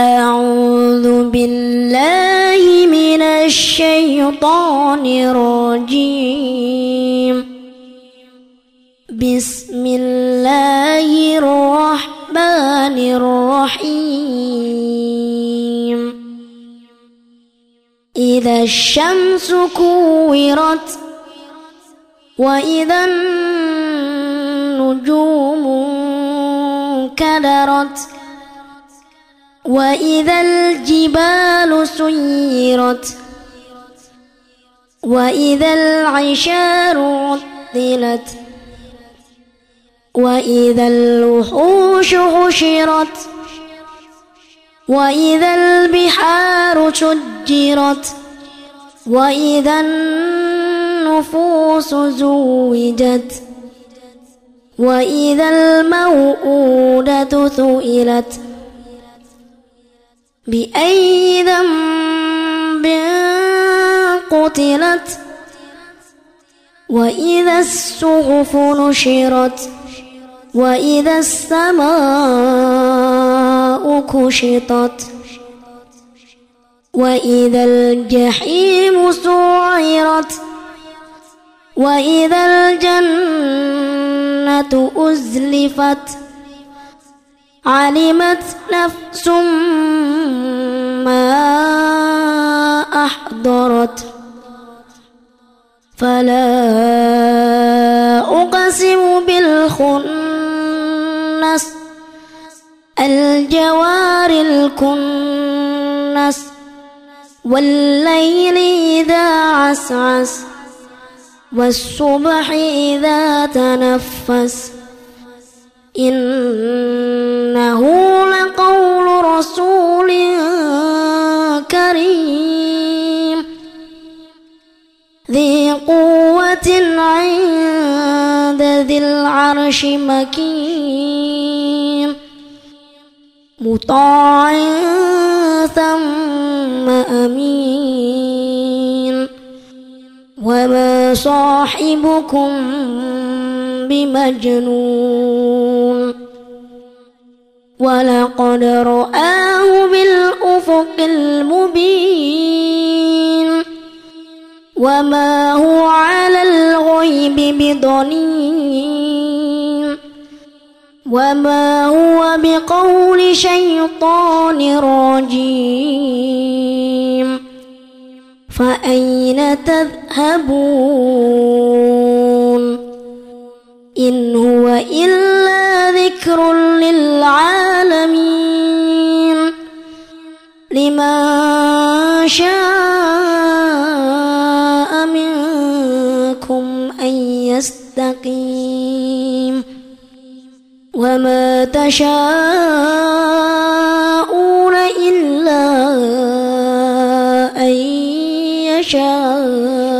أعوذ بالله من الشيطان الرجيم. بسم الله الرحمن الرحيم. إذا الشمس كورت وإذا النجوم انكدرت وإذا الجبال سيرت وإذا العشار عطلت وإذا الوحوش حشرت وإذا البحار سجرت وإذا النفوس زوجت وإذا الموءودة سئلت بأي ذنب قتلت وإذا الصحف نشرت وإذا السماء كشطت وإذا الجحيم سعرت وإذا الجنة أزلفت علمت نفس ما أحضرت فلا أقسم بالخنس الجوار الكنس والليل إذا عسعس والصبح إذا تنفس إنه لقول رسول كريم ذي قوة عند ذي العرش مكين مطاع ثم أمين وما صاحبكم بمجنون ولقد رآه بالأفق المبين وما هو على الغيب بضنين وما هو بقول شيطان رجيم فأين تذهبون إن هو إلا ذكر للعالمين لمن شاء منكم أن يستقيم وما تشاءون إلا أن يشاء